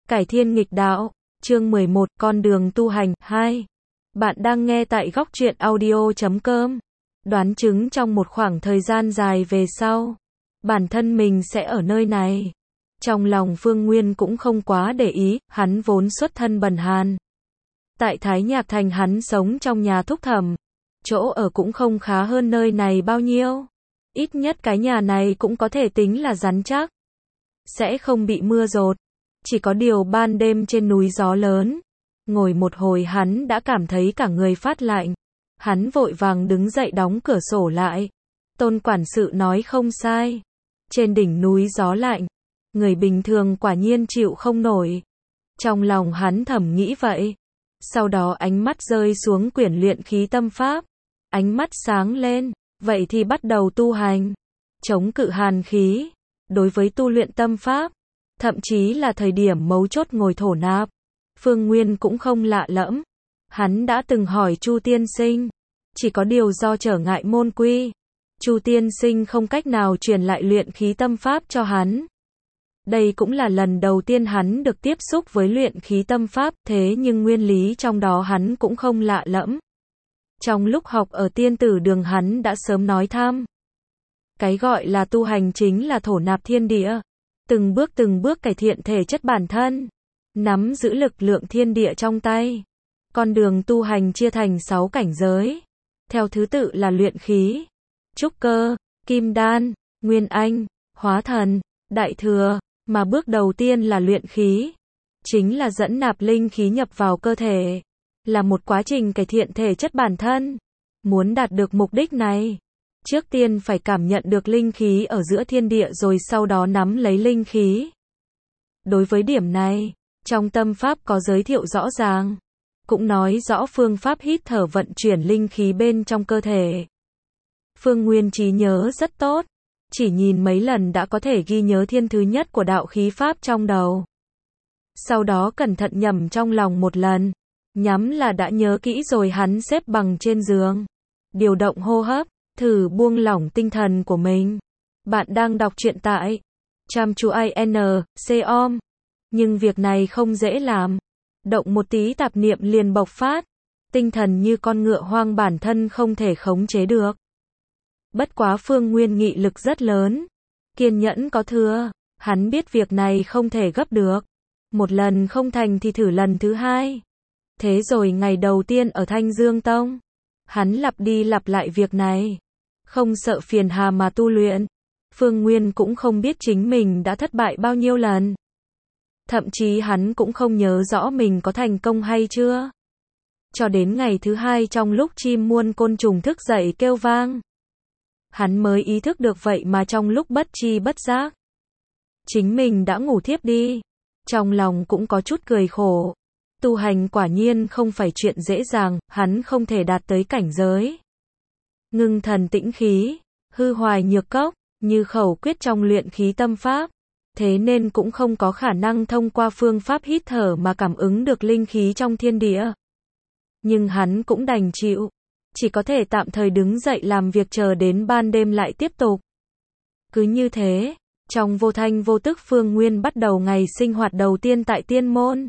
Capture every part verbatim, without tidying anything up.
Cải thiên nghịch đạo, chương mười một, con đường tu hành, hai. Bạn đang nghe tại góc truyện audio chấm com. Đoán chứng trong một khoảng thời gian dài về sau, bản thân mình sẽ ở nơi này. Trong lòng Phương Nguyên cũng không quá để ý, hắn vốn xuất thân bần hàn. Tại Thái Nhạc Thành hắn sống trong nhà thúc thẩm, chỗ ở cũng không khá hơn nơi này bao nhiêu. Ít nhất cái nhà này cũng có thể tính là rắn chắc, sẽ không bị mưa dột. Chỉ có điều ban đêm trên núi gió lớn, ngồi một hồi hắn đã cảm thấy cả người phát lạnh. Hắn vội vàng đứng dậy đóng cửa sổ lại. Tôn quản sự nói không sai. Trên đỉnh núi gió lạnh, người bình thường quả nhiên chịu không nổi. Trong lòng hắn thầm nghĩ vậy. Sau đó ánh mắt rơi xuống quyển luyện khí tâm pháp. Ánh mắt sáng lên, vậy thì bắt đầu tu hành. Chống cự hàn khí. Đối với tu luyện tâm pháp, thậm chí là thời điểm mấu chốt ngồi thổ nạp, Phương Nguyên cũng không lạ lẫm. Hắn đã từng hỏi Chu tiên sinh, chỉ có điều do trở ngại môn quy, Chu tiên sinh không cách nào truyền lại luyện khí tâm pháp cho hắn. Đây cũng là lần đầu tiên hắn được tiếp xúc với luyện khí tâm pháp, thế nhưng nguyên lý trong đó hắn cũng không lạ lẫm. Trong lúc học ở tiên tử đường hắn đã sớm nói tham. Cái gọi là tu hành chính là thổ nạp thiên địa, từng bước từng bước cải thiện thể chất bản thân, nắm giữ lực lượng thiên địa trong tay. Con đường tu hành chia thành sáu cảnh giới, theo thứ tự là luyện khí, trúc cơ, kim đan, nguyên anh, hóa thần, đại thừa, mà bước đầu tiên là luyện khí, chính là dẫn nạp linh khí nhập vào cơ thể, là một quá trình cải thiện thể chất bản thân. Muốn đạt được mục đích này, trước tiên phải cảm nhận được linh khí ở giữa thiên địa rồi sau đó nắm lấy linh khí. Đối với điểm này, trong tâm pháp có giới thiệu rõ ràng, cũng nói rõ phương pháp hít thở vận chuyển linh khí bên trong cơ thể. Phương Nguyên trí nhớ rất tốt, chỉ nhìn mấy lần đã có thể ghi nhớ thiên thứ nhất của đạo khí pháp trong đầu. Sau đó cẩn thận nhẩm trong lòng một lần, nhắm là đã nhớ kỹ rồi hắn xếp bằng trên giường, điều động hô hấp, thử buông lỏng tinh thần của mình. Bạn đang đọc truyện tại chăm chú in com, nhưng việc này không dễ làm. Động một tí tạp niệm liền bộc phát, tinh thần như con ngựa hoang bản thân không thể khống chế được. Bất quá Phương Nguyên nghị lực rất lớn, kiên nhẫn có thừa, hắn biết việc này không thể gấp được. Một lần không thành thì thử lần thứ hai. Thế rồi ngày đầu tiên ở Thanh Dương Tông, hắn lặp đi lặp lại việc này, không sợ phiền hà mà tu luyện. Phương Nguyên cũng không biết chính mình đã thất bại bao nhiêu lần. Thậm chí hắn cũng không nhớ rõ mình có thành công hay chưa. Cho đến ngày thứ hai trong lúc chim muôn côn trùng thức dậy kêu vang, hắn mới ý thức được vậy mà trong lúc bất tri bất giác, chính mình đã ngủ thiếp đi. Trong lòng cũng có chút cười khổ. Tu hành quả nhiên không phải chuyện dễ dàng, hắn không thể đạt tới cảnh giới ngưng thần tĩnh khí, hư hoài nhược cốc, như khẩu quyết trong luyện khí tâm pháp. Thế nên cũng không có khả năng thông qua phương pháp hít thở mà cảm ứng được linh khí trong thiên địa. Nhưng hắn cũng đành chịu, chỉ có thể tạm thời đứng dậy làm việc chờ đến ban đêm lại tiếp tục. Cứ như thế, trong vô thanh vô tức Phương Nguyên bắt đầu ngày sinh hoạt đầu tiên tại tiên môn.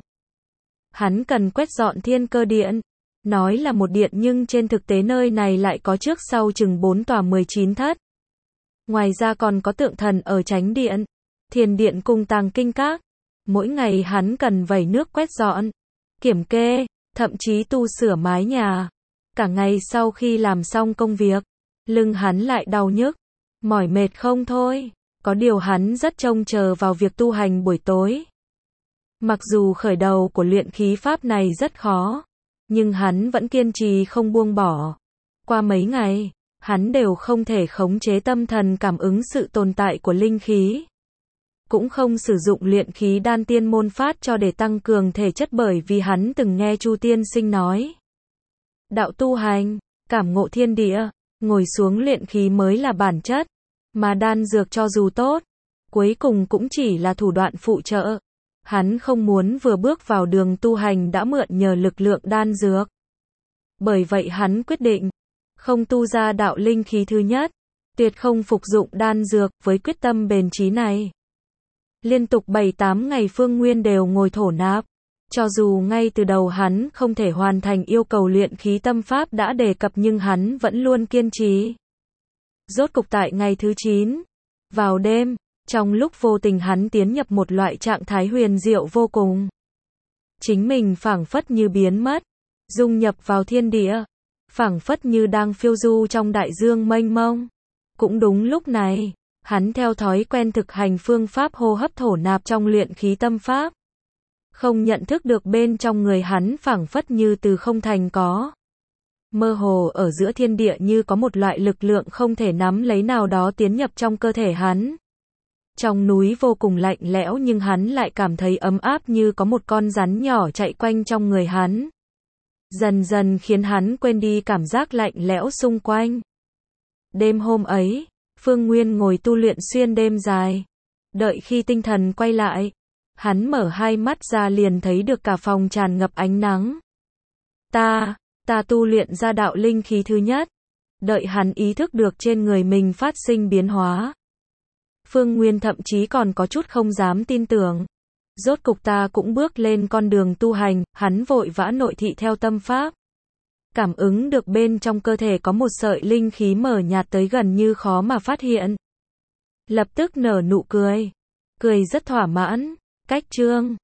Hắn cần quét dọn thiên cơ điện, nói là một điện nhưng trên thực tế nơi này lại có trước sau chừng bốn tòa mười chín thất. Ngoài ra còn có tượng thần ở chánh điện, thiền điện cùng tàng kinh các. Mỗi ngày hắn cần vẩy nước quét dọn, kiểm kê, thậm chí tu sửa mái nhà. Cả ngày sau khi làm xong công việc, lưng hắn lại đau nhức, mỏi mệt không thôi. Có điều hắn rất trông chờ vào việc tu hành buổi tối. Mặc dù khởi đầu của luyện khí pháp này rất khó, nhưng hắn vẫn kiên trì không buông bỏ. Qua mấy ngày, hắn đều không thể khống chế tâm thần cảm ứng sự tồn tại của linh khí. Cũng không sử dụng luyện khí đan tiên môn phát cho để tăng cường thể chất bởi vì hắn từng nghe Chu tiên sinh nói. Đạo tu hành, cảm ngộ thiên địa, ngồi xuống luyện khí mới là bản chất. Mà đan dược cho dù tốt, cuối cùng cũng chỉ là thủ đoạn phụ trợ. Hắn không muốn vừa bước vào đường tu hành đã mượn nhờ lực lượng đan dược. Bởi vậy hắn quyết định không tu ra đạo linh khí thứ nhất, tuyệt không phục dụng đan dược với quyết tâm bền chí này. Liên tục bảy tám ngày Phương Nguyên đều ngồi thổ nạp. Cho dù ngay từ đầu hắn không thể hoàn thành yêu cầu luyện khí tâm pháp đã đề cập nhưng hắn vẫn luôn kiên trì. Rốt cục tại ngày thứ chín, vào đêm, trong lúc vô tình hắn tiến nhập một loại trạng thái huyền diệu vô cùng. Chính mình phảng phất như biến mất, dung nhập vào thiên địa, phảng phất như đang phiêu du trong đại dương mênh mông. Cũng đúng lúc này, hắn theo thói quen thực hành phương pháp hô hấp thổ nạp trong luyện khí tâm pháp. Không nhận thức được bên trong người hắn phảng phất như từ không thành có. Mơ hồ ở giữa thiên địa như có một loại lực lượng không thể nắm lấy nào đó tiến nhập trong cơ thể hắn. Trong núi vô cùng lạnh lẽo nhưng hắn lại cảm thấy ấm áp như có một con rắn nhỏ chạy quanh trong người hắn. Dần dần khiến hắn quên đi cảm giác lạnh lẽo xung quanh. Đêm hôm ấy, Phương Nguyên ngồi tu luyện xuyên đêm dài. Đợi khi tinh thần quay lại, hắn mở hai mắt ra liền thấy được cả phòng tràn ngập ánh nắng. Ta, ta tu luyện ra đạo linh khí thứ nhất. Đợi hắn ý thức được trên người mình phát sinh biến hóa. Phương Nguyên thậm chí còn có chút không dám tin tưởng. Rốt cục ta cũng bước lên con đường tu hành, hắn vội vã nội thị theo tâm pháp. Cảm ứng được bên trong cơ thể có một sợi linh khí mở nhạt tới gần như khó mà phát hiện. Lập tức nở nụ cười. Cười rất thỏa mãn. Cách chương